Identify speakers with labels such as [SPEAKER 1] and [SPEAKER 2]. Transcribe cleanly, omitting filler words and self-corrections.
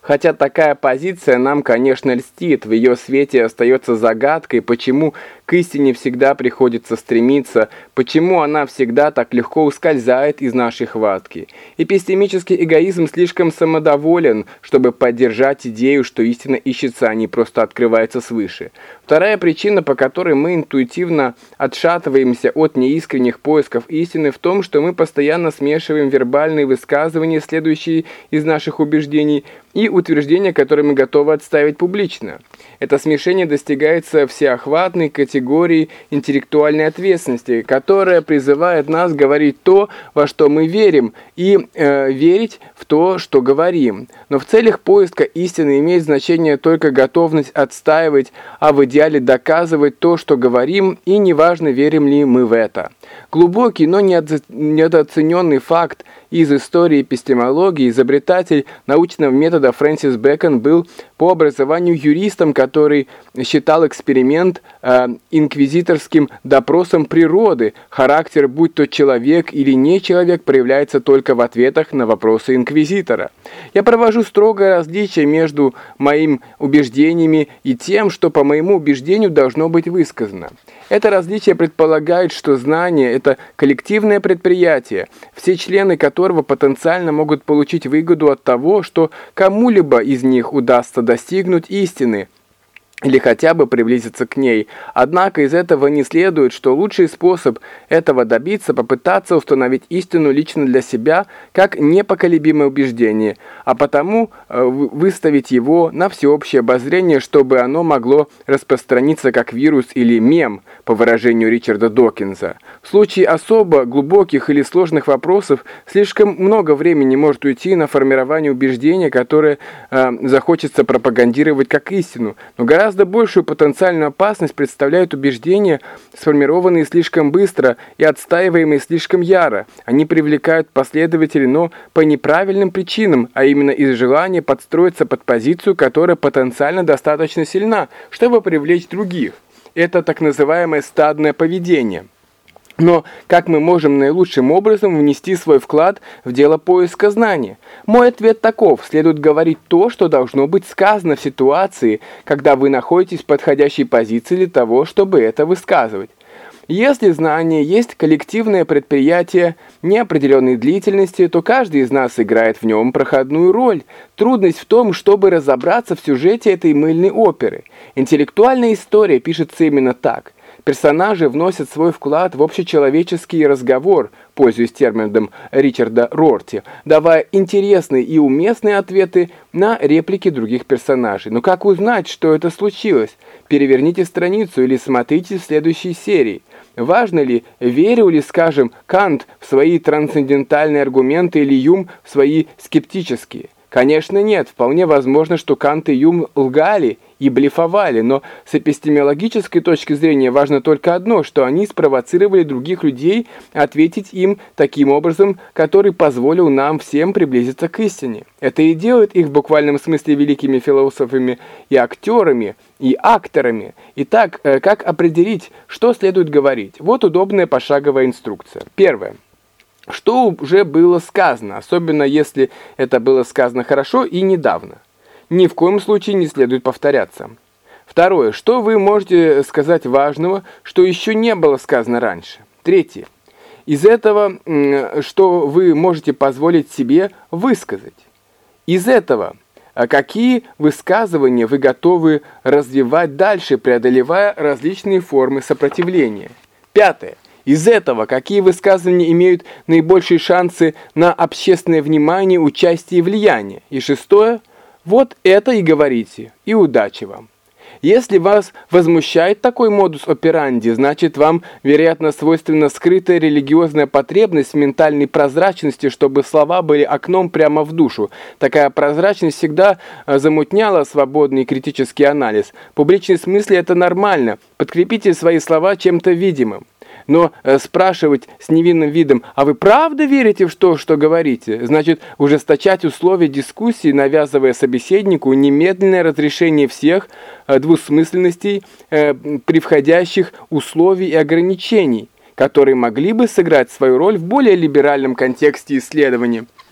[SPEAKER 1] Хотя такая позиция нам, конечно, льстит, в ее свете остается загадкой, почему к истине всегда приходится стремиться, почему она всегда так легко ускользает из нашей хватки. Эпистемический эгоизм слишком самодоволен, чтобы поддержать идею, что истина ищется, а не просто открывается свыше. Вторая причина, по которой мы интуитивно отшатываемся от неискренних поисков истины, в том, что мы постоянно смешиваем вербальные высказывания, следующие из наших убеждений, и утверждения, которые мы готовы отставить публично. Это смешение достигается всеохватной категории интеллектуальной ответственности, которая призывает нас говорить то, во что мы верим, и верить в то, что говорим. Но в целях поиска истины имеет значение только готовность отстаивать, а в идеале доказывать то, что говорим, и неважно, верим ли мы в это. Глубокий, но недооцененный факт из истории эпистемологии, изобретатель научного метода Фрэнсис Бэкон был по образованию юристом, который считал эксперимент инквизиторским допросом природы. Характер, будь то человек или не человек, проявляется только в ответах на вопросы инквизитора. Я провожу строгое различие между моими убеждениями и тем, что по моему убеждению должно быть высказано. Это различие предполагает, что знание – это коллективное предприятие, все члены которого потенциально могут получить выгоду от того, что кому-либо из них удастся достигнуть истины, или хотя бы приблизиться к ней. Однако из этого не следует, что лучший способ этого добиться – попытаться установить истину лично для себя как непоколебимое убеждение, а потому выставить его на всеобщее обозрение, чтобы оно могло распространиться как вирус или мем, по выражению Ричарда Докинза. В случае особо глубоких или сложных вопросов слишком много времени может уйти на формирование убеждения, которое захочется пропагандировать как истину, но гораздо большую потенциальную опасность представляют убеждения, сформированные слишком быстро и отстаиваемые слишком яро. Они привлекают последователей, но по неправильным причинам, а именно из желания подстроиться под позицию, которая потенциально достаточно сильна, чтобы привлечь других. Это так называемое стадное поведение. Но как мы можем наилучшим образом внести свой вклад в дело поиска знания? Мой ответ таков: следует говорить то, что должно быть сказано в ситуации, когда вы находитесь в подходящей позиции для того, чтобы это высказывать. Если знание есть коллективное предприятие неопределенной длительности, то каждый из нас играет в нем проходную роль. Трудность в том, чтобы разобраться в сюжете этой мыльной оперы. Интеллектуальная история пишется именно так. Персонажи вносят свой вклад в общечеловеческий разговор, пользуясь термином Ричарда Рорти, давая интересные и уместные ответы на реплики других персонажей. Но как узнать, что это случилось? Переверните страницу или смотрите в следующей серии. Важно ли, верил ли, скажем, Кант в свои трансцендентальные аргументы или Юм в свои скептические? Конечно, нет. Вполне возможно, что Кант и Юм лгали и блефовали, но с эпистемологической точки зрения важно только одно, что они спровоцировали других людей ответить им таким образом, который позволил нам всем приблизиться к истине. Это и делает их в буквальном смысле великими философами и актерами, и акторами. Итак, как определить, что следует говорить? Вот удобная пошаговая инструкция. Первое. Что уже было сказано, особенно если это было сказано хорошо и недавно. Ни в коем случае не следует повторяться. Второе. Что вы можете сказать важного, что еще не было сказано раньше? Третье. Из этого, что вы можете позволить себе высказать? Из этого, какие высказывания вы готовы развивать дальше, преодолевая различные формы сопротивления? Пятое. Из этого, какие высказывания имеют наибольшие шансы на общественное внимание, участие и влияние? И шестое. Вот это и говорите, и удачи вам. Если вас возмущает такой модус операнди, значит вам, вероятно, свойственна скрытая религиозная потребность в ментальной прозрачности, чтобы слова были окном прямо в душу. Такая прозрачность всегда замутняла свободный критический анализ. В публичном смысле это нормально. Подкрепите свои слова чем-то видимым. Но спрашивать с невинным видом: «А вы правда верите в то, что говорите?» значит ужесточать условия дискуссии, навязывая собеседнику немедленное разрешение всех двусмысленностей, превходящих условий и ограничений, которые могли бы сыграть свою роль в более либеральном контексте исследования.